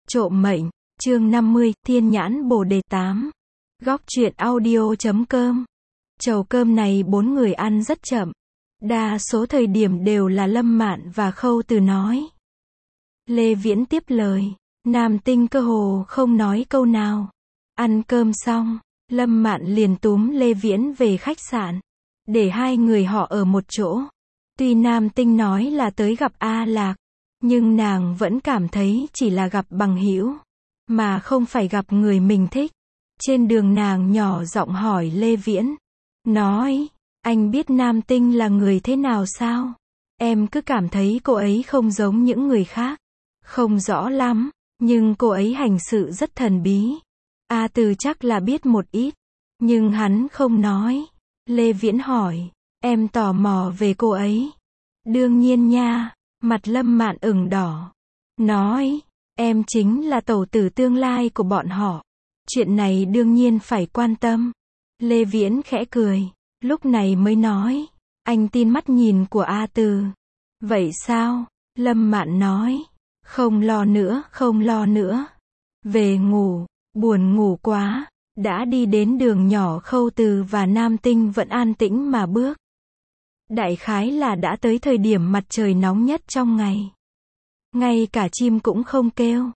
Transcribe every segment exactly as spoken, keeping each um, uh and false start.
Trộm mệnh, chương năm mươi, Thiên nhãn Bồ đề tám. Góc truyện audio chấm com. Chầu cơm này bốn người ăn rất chậm. Đa số thời điểm đều là Lâm Mạn và Khâu Từ nói. Lê Viễn tiếp lời. Nam Tinh cơ hồ không nói câu nào. Ăn cơm xong, Lâm Mạn liền túm Lê Viễn về khách sạn. Để hai người họ ở một chỗ. Tuy Nam Tinh nói là tới gặp A Lạc, nhưng nàng vẫn cảm thấy chỉ là gặp bằng hữu, mà không phải gặp người mình thích. Trên đường nàng nhỏ giọng hỏi Lê Viễn. Nói, anh biết Nam Tinh là người thế nào sao? Em cứ cảm thấy cô ấy không giống những người khác. Không rõ lắm, nhưng cô ấy hành sự rất thần bí. A Từ chắc là biết một ít, nhưng hắn không nói. Lê Viễn hỏi, em tò mò về cô ấy. Đương nhiên nha. Mặt Lâm Mạn ửng đỏ. Nói, em chính là tẩu tử tương lai của bọn họ. Chuyện này đương nhiên phải quan tâm. Lê Viễn khẽ cười, lúc này mới nói, anh tin mắt nhìn của A Từ. Vậy sao? Lâm Mạn nói, không lo nữa, không lo nữa. Về ngủ, buồn ngủ quá. Đã đi đến đường nhỏ, Khâu Từ và Nam Tinh vẫn an tĩnh mà bước. Đại khái là đã tới thời điểm mặt trời nóng nhất trong ngày. Ngay cả chim cũng không kêu.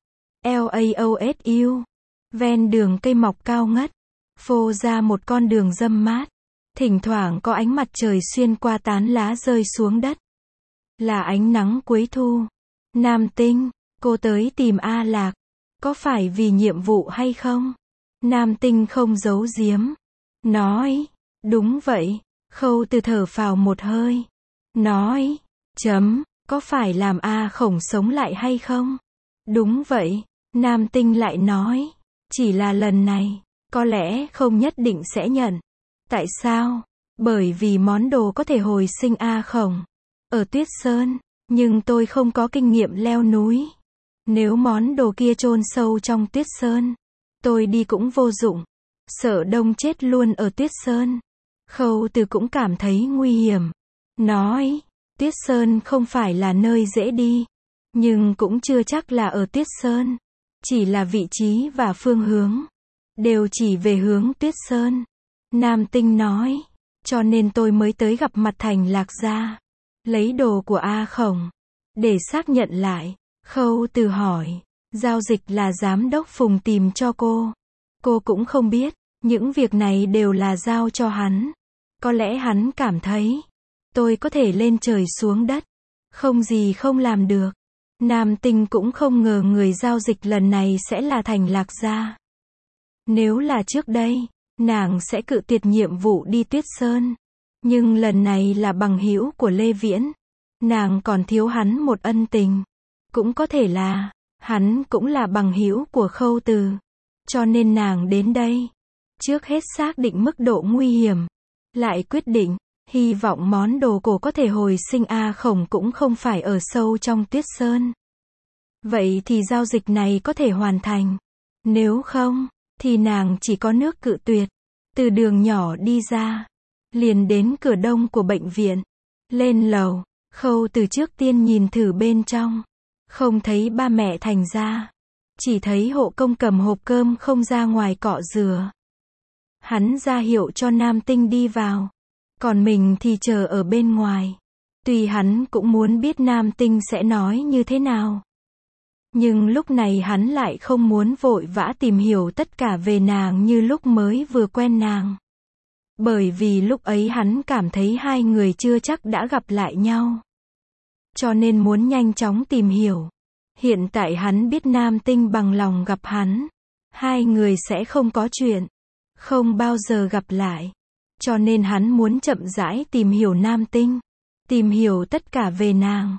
Laosu. Ven đường cây mọc cao ngất, phô ra một con đường râm mát. Thỉnh thoảng có ánh mặt trời xuyên qua tán lá rơi xuống đất. Là ánh nắng cuối thu. Nam Tinh, cô tới tìm A Lạc. Có phải vì nhiệm vụ hay không? Nam Tinh không giấu giếm. Nói, đúng vậy. Khâu Từ thở phào một hơi. Nói, chấm, có phải làm A Khổng sống lại hay không? Đúng vậy. Nam Tinh lại nói, chỉ là lần này, có lẽ không nhất định sẽ nhận. Tại sao? Bởi vì món đồ có thể hồi sinh A Khổng ở Tuyết Sơn, nhưng tôi không có kinh nghiệm leo núi. Nếu món đồ kia chôn sâu trong Tuyết Sơn, tôi đi cũng vô dụng. Sợ đông chết luôn ở Tuyết Sơn. Khâu Từ cũng cảm thấy nguy hiểm. Nói, Tuyết Sơn không phải là nơi dễ đi, nhưng cũng chưa chắc là ở Tuyết Sơn. Chỉ là vị trí và phương hướng đều chỉ về hướng Tuyết Sơn. Nam Tinh nói, cho nên tôi mới tới gặp mặt Thành Lạc gia, lấy đồ của A Khổng, để xác nhận lại. Khâu Từ hỏi, giao dịch là giám đốc Phùng tìm cho cô. Cô cũng không biết, những việc này đều là giao cho hắn. Có lẽ hắn cảm thấy, tôi có thể lên trời xuống đất, không gì không làm được. Nam Tinh cũng không ngờ người giao dịch lần này sẽ là Thành Lạc gia. Nếu là trước đây, nàng sẽ cự tuyệt nhiệm vụ đi Tuyết Sơn. Nhưng lần này là bằng hữu của Lê Viễn. Nàng còn thiếu hắn một ân tình. Cũng có thể là, hắn cũng là bằng hữu của Khâu Từ. Cho nên nàng đến đây. Trước hết xác định mức độ nguy hiểm. Lại quyết định, hy vọng món đồ cổ có thể hồi sinh A Khổng cũng không phải ở sâu trong Tuyết Sơn. Vậy thì giao dịch này có thể hoàn thành. Nếu không, thì nàng chỉ có nước cự tuyệt. Từ đường nhỏ đi ra, liền đến cửa đông của bệnh viện. Lên lầu, Khâu Từ trước tiên nhìn thử bên trong. Không thấy ba mẹ Thành gia. Chỉ thấy hộ công cầm hộp cơm không ra ngoài cọ rửa. Hắn ra hiệu cho Nam Tinh đi vào. Còn mình thì chờ ở bên ngoài. Tuy hắn cũng muốn biết Nam Tinh sẽ nói như thế nào. Nhưng lúc này hắn lại không muốn vội vã tìm hiểu tất cả về nàng như lúc mới vừa quen nàng. Bởi vì lúc ấy hắn cảm thấy hai người chưa chắc đã gặp lại nhau. Cho nên muốn nhanh chóng tìm hiểu. Hiện tại hắn biết Nam Tinh bằng lòng gặp hắn. Hai người sẽ không có chuyện. Không bao giờ gặp lại. Cho nên hắn muốn chậm rãi tìm hiểu Nam Tinh. Tìm hiểu tất cả về nàng.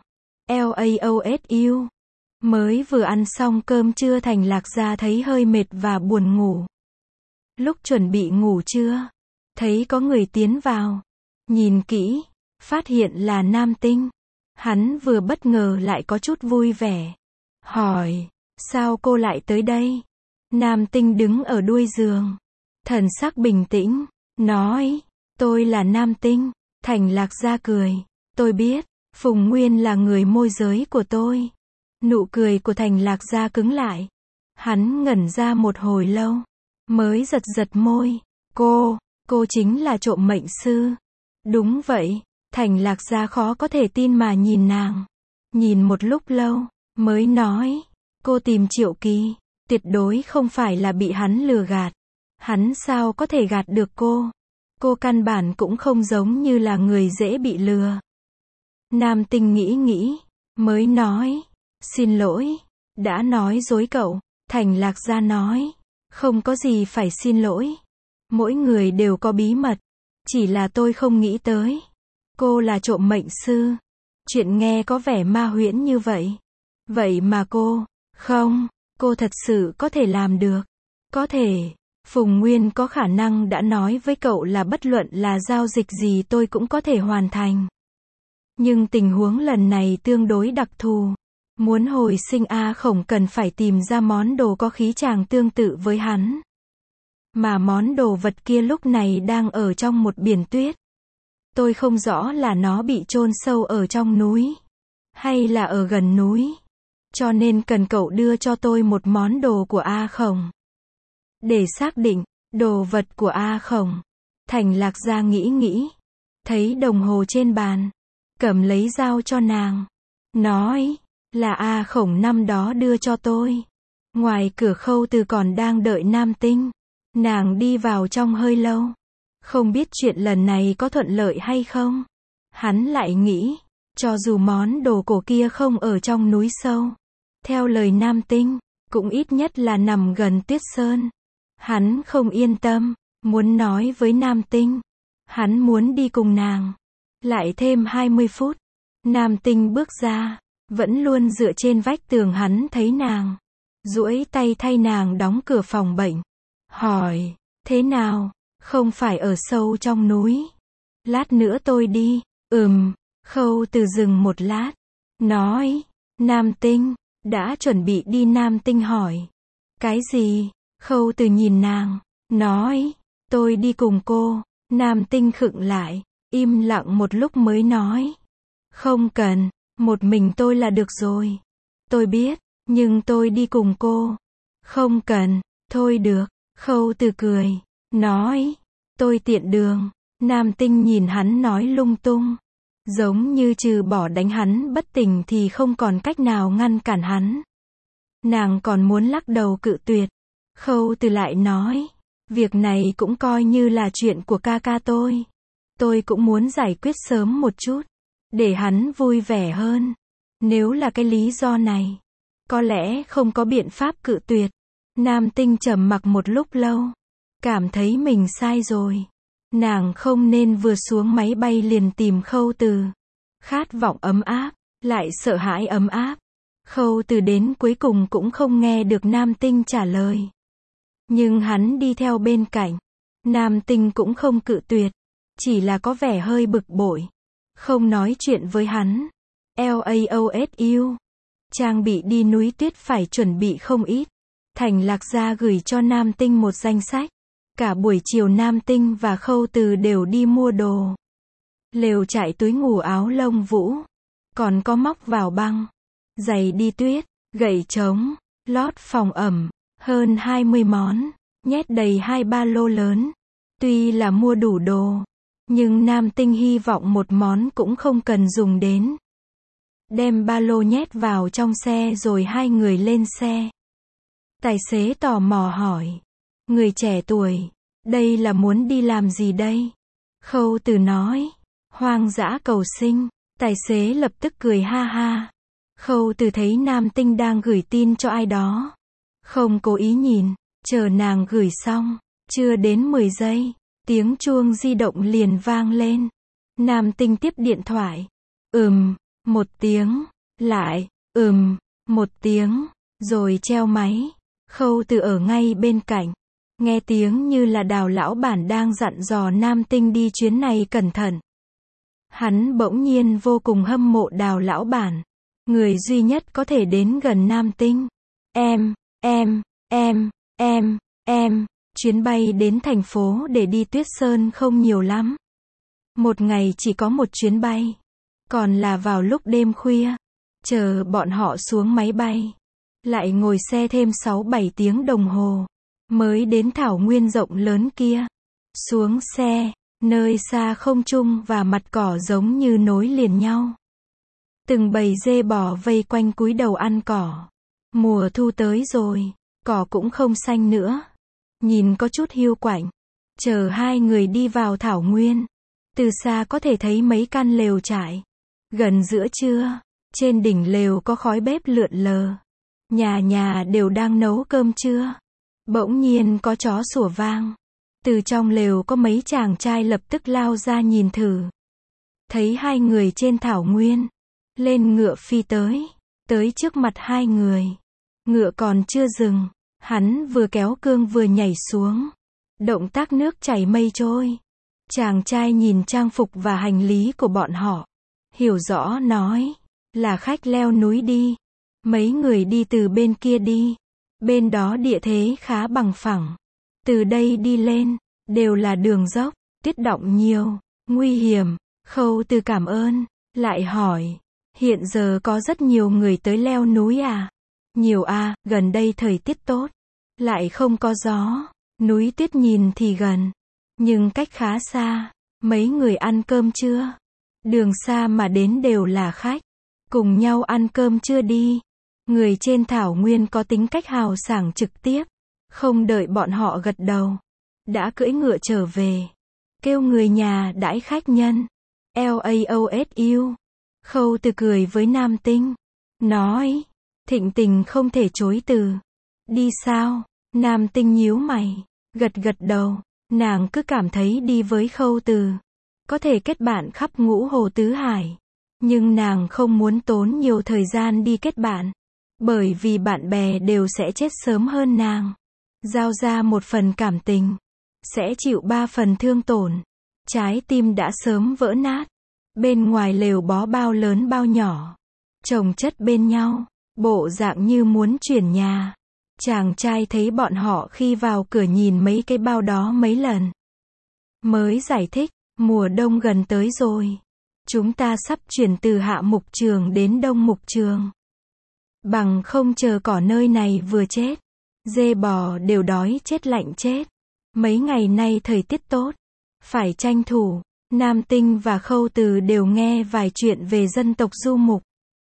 Laosu. Mới vừa ăn xong cơm trưa Thành Lạc gia thấy hơi mệt và buồn ngủ. Lúc chuẩn bị ngủ trưa, thấy có người tiến vào. Nhìn kỹ, phát hiện là Nam Tinh. Hắn vừa bất ngờ lại có chút vui vẻ. Hỏi, sao cô lại tới đây? Nam Tinh đứng ở đuôi giường. Thần sắc bình tĩnh, nói, tôi là Nam Tinh. Thành Lạc gia cười, tôi biết, Phùng Nguyên là người môi giới của tôi. Nụ cười của Thành Lạc gia cứng lại. Hắn ngẩn ra một hồi lâu, mới giật giật môi. Cô, cô chính là trộm mệnh sư. Đúng vậy. Thành Lạc Gia khó có thể tin mà nhìn nàng. Nhìn một lúc lâu, mới nói. Cô tìm Triệu Kỳ, tuyệt đối không phải là bị hắn lừa gạt. Hắn sao có thể gạt được cô? Cô căn bản cũng không giống như là người dễ bị lừa. Nam Tinh nghĩ nghĩ, mới nói. Xin lỗi, đã nói dối cậu. Thành Lạc Gia nói. Không có gì phải xin lỗi. Mỗi người đều có bí mật. Chỉ là tôi không nghĩ tới. Cô là trộm mệnh sư. Chuyện nghe có vẻ ma huyễn như vậy. Vậy mà cô, không, cô thật sự có thể làm được. Có thể, Phùng Nguyên có khả năng đã nói với cậu là bất luận là giao dịch gì tôi cũng có thể hoàn thành. Nhưng tình huống lần này tương đối đặc thù. Muốn hồi sinh A Khổng cần phải tìm ra món đồ có khí chàng tương tự với hắn. Mà món đồ vật kia lúc này đang ở trong một biển tuyết. Tôi không rõ là nó bị chôn sâu ở trong núi, hay là ở gần núi. Cho nên cần cậu đưa cho tôi một món đồ của A Khổng. Để xác định, đồ vật của A Khổng. Thành Lạc Gia nghĩ nghĩ. Thấy đồng hồ trên bàn. Cầm lấy dao cho nàng. Nói, là A Khổng năm đó đưa cho tôi. Ngoài cửa Khâu Từ còn đang đợi Nam Tinh. Nàng đi vào trong hơi lâu. Không biết chuyện lần này có thuận lợi hay không. Hắn lại nghĩ, cho dù món đồ cổ kia không ở trong núi sâu. Theo lời Nam Tinh, cũng ít nhất là nằm gần Tuyết Sơn. Hắn không yên tâm, muốn nói với Nam Tinh. Hắn muốn đi cùng nàng. Lại thêm hai mươi phút. Nam Tinh bước ra, vẫn luôn dựa trên vách tường hắn thấy nàng. Duỗi tay thay nàng đóng cửa phòng bệnh. Hỏi, thế nào? Không phải ở sâu trong núi. Lát nữa tôi đi. Ừm, Khâu Từ dừng một lát. Nói, Nam Tinh, đã chuẩn bị đi. Nam Tinh hỏi. Cái gì? Khâu Từ nhìn nàng. Nói, tôi đi cùng cô. Nam Tinh khựng lại. Im lặng một lúc mới nói. Không cần, một mình tôi là được rồi. Tôi biết, nhưng tôi đi cùng cô. Không cần, thôi được. Khâu Từ cười. Nói, tôi tiện đường. Nam Tinh nhìn hắn nói lung tung. Giống như trừ bỏ đánh hắn bất tỉnh thì không còn cách nào ngăn cản hắn. Nàng còn muốn lắc đầu cự tuyệt. Khâu Từ lại nói, việc này cũng coi như là chuyện của ca ca tôi. Tôi cũng muốn giải quyết sớm một chút, để hắn vui vẻ hơn. Nếu là cái lý do này, có lẽ không có biện pháp cự tuyệt. Nam Tinh trầm mặc một lúc lâu. Cảm thấy mình sai rồi. Nàng không nên vừa xuống máy bay liền tìm Khâu Từ. Khát vọng ấm áp, lại sợ hãi ấm áp. Khâu Từ đến cuối cùng cũng không nghe được Nam Tinh trả lời. Nhưng hắn đi theo bên cạnh. Nam Tinh cũng không cự tuyệt. Chỉ là có vẻ hơi bực bội. Không nói chuyện với hắn. LAOSU. Trang bị đi núi tuyết phải chuẩn bị không ít. Thành Lạc Gia gửi cho Nam Tinh một danh sách. Cả buổi chiều Nam Tinh và Khâu Từ đều đi mua đồ. Lều trại, túi ngủ, áo lông vũ. Còn có móc vào băng. Giày đi tuyết, gậy trống, lót phòng ẩm. Hơn hai mươi món. Nhét đầy hai ba lô lớn. Tuy là mua đủ đồ. Nhưng Nam Tinh hy vọng một món cũng không cần dùng đến. Đem ba lô nhét vào trong xe rồi hai người lên xe. Tài xế tò mò hỏi. Người trẻ tuổi, đây là muốn đi làm gì đây? Khâu Từ nói. Hoang dã cầu sinh. Tài xế lập tức cười ha ha. Khâu Từ thấy Nam Tinh đang gửi tin cho ai đó. Không cố ý nhìn, chờ nàng gửi xong. Chưa đến mười giây, tiếng chuông di động liền vang lên. Nam Tinh tiếp điện thoại. Ừm, một tiếng. Lại, ừm, một tiếng. Rồi treo máy. Khâu Từ ở ngay bên cạnh. Nghe tiếng như là Đào lão bản đang dặn dò Nam Tinh đi chuyến này cẩn thận. Hắn bỗng nhiên vô cùng hâm mộ Đào lão bản. Người duy nhất có thể đến gần Nam Tinh. Em, em, em, em, em, chuyến bay đến thành phố để đi Tuyết Sơn không nhiều lắm. Một ngày chỉ có một chuyến bay. Còn là vào lúc đêm khuya. Chờ bọn họ xuống máy bay. lại ngồi xe thêm sáu bảy tiếng đồng hồ, mới đến thảo nguyên rộng lớn kia. Xuống xe, nơi xa không trung và mặt cỏ giống như nối liền nhau. Từng bầy dê bò vây quanh cúi đầu ăn cỏ. Mùa thu tới rồi, cỏ cũng không xanh nữa. Nhìn có chút hiu quạnh. Chờ hai người đi vào thảo nguyên. Từ xa có thể thấy mấy căn lều trại. Gần giữa trưa, trên đỉnh lều có khói bếp lượn lờ. Nhà nhà đều đang nấu cơm trưa. Bỗng nhiên có chó sủa vang. Từ trong lều có mấy chàng trai lập tức lao ra nhìn thử. Thấy hai người trên thảo nguyên. Lên ngựa phi tới. Tới trước mặt hai người. Ngựa còn chưa dừng. Hắn vừa kéo cương vừa nhảy xuống. Động tác nước chảy mây trôi. Chàng trai nhìn trang phục và hành lý của bọn họ. Hiểu rõ nói. Là khách leo núi đi. Mấy người đi từ bên kia đi. Bên đó địa thế khá bằng phẳng. Từ đây đi lên, đều là đường dốc, tuyết đọng nhiều, nguy hiểm. Khâu Từ cảm ơn, lại hỏi. Hiện giờ có rất nhiều người tới leo núi à? Nhiều à, gần đây thời tiết tốt. Lại không có gió. Núi tuyết nhìn thì gần. Nhưng cách khá xa. Mấy người ăn cơm chưa? Đường xa mà đến đều là khách. Cùng nhau ăn cơm chưa đi? Người trên thảo nguyên có tính cách hào sảng trực tiếp. Không đợi bọn họ gật đầu. Đã cưỡi ngựa trở về. Kêu người nhà đãi khách nhân. Laosu. Khâu Từ cười với Nam Tinh. Nói. Thịnh tình không thể chối từ. Đi sao? Nam Tinh nhíu mày. Gật gật đầu. Nàng cứ cảm thấy đi với Khâu Từ. Có thể kết bạn khắp ngũ hồ tứ hải. Nhưng nàng không muốn tốn nhiều thời gian đi kết bạn. Bởi vì bạn bè đều sẽ chết sớm hơn nàng. Giao ra một phần cảm tình. Sẽ chịu ba phần thương tổn. Trái tim đã sớm vỡ nát. Bên ngoài lều bó bao lớn bao nhỏ. Chồng chất bên nhau. Bộ dạng như muốn chuyển nhà. Chàng trai thấy bọn họ khi vào cửa nhìn mấy cái bao đó mấy lần. Mới giải thích. Mùa đông gần tới rồi. Chúng ta sắp chuyển từ Hạ Mục Trường đến Đông Mục Trường. Bằng không chờ cỏ nơi này vừa chết. Dê bò đều đói chết lạnh chết. Mấy ngày nay thời tiết tốt. Phải tranh thủ. Nam Tinh và Khâu Từ đều nghe vài chuyện về dân tộc du mục.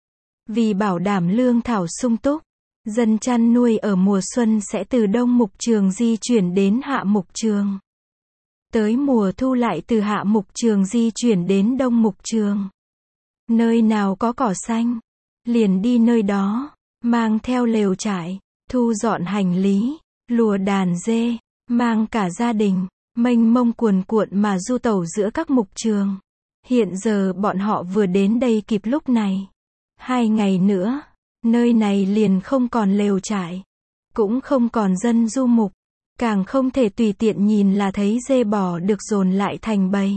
Vì bảo đảm lương thảo sung túc. Dân chăn nuôi ở mùa xuân sẽ từ Đông Mục Trường di chuyển đến Hạ Mục Trường. Tới mùa thu lại từ Hạ Mục Trường di chuyển đến Đông Mục Trường. Nơi nào có cỏ xanh. Liền đi nơi đó. Mang theo lều trại. Thu dọn hành lý. Lùa đàn dê. Mang cả gia đình. Mênh mông cuồn cuộn mà du tẩu giữa các mục trường. Hiện giờ bọn họ vừa đến đây kịp lúc này. Hai ngày nữa. Nơi này liền không còn lều trại. Cũng không còn dân du mục. Càng không thể tùy tiện nhìn là thấy dê bò được dồn lại thành bầy.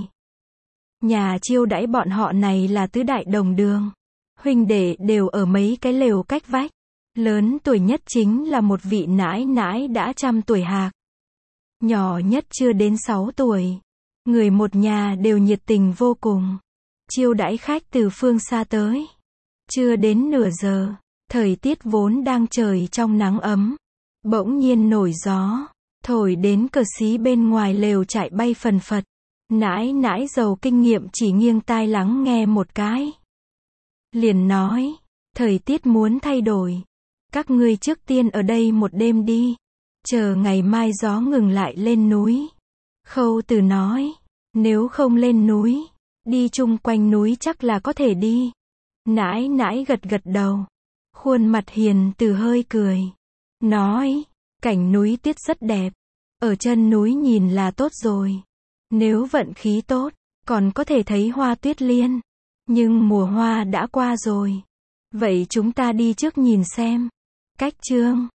Nhà chiêu đãi bọn họ này là tứ đại đồng đường. Huynh đệ đều ở mấy cái lều cách vách. Lớn tuổi nhất chính là một vị nãi nãi đã trăm tuổi hạc. Nhỏ nhất chưa đến sáu tuổi. Người một nhà đều nhiệt tình vô cùng. Chiêu đãi khách từ phương xa tới. Chưa đến nửa giờ. Thời tiết vốn đang trời trong nắng ấm. Bỗng nhiên nổi gió. Thổi đến cờ xí bên ngoài lều chạy bay phần phật. Nãi nãi giàu kinh nghiệm chỉ nghiêng tai lắng nghe một cái. Liền nói. Thời tiết muốn thay đổi. Các ngươi trước tiên ở đây một đêm đi. Chờ ngày mai gió ngừng lại lên núi. Khâu Từ nói. Nếu không lên núi. Đi chung quanh núi chắc là có thể đi. Nãi nãi gật gật đầu. Khuôn mặt hiền từ hơi cười. Nói. Cảnh núi tuyết rất đẹp. Ở chân núi nhìn là tốt rồi. Nếu vận khí tốt. Còn có thể thấy hoa tuyết liên. Nhưng mùa hoa đã qua rồi. Vậy chúng ta đi trước nhìn xem. Cách chương.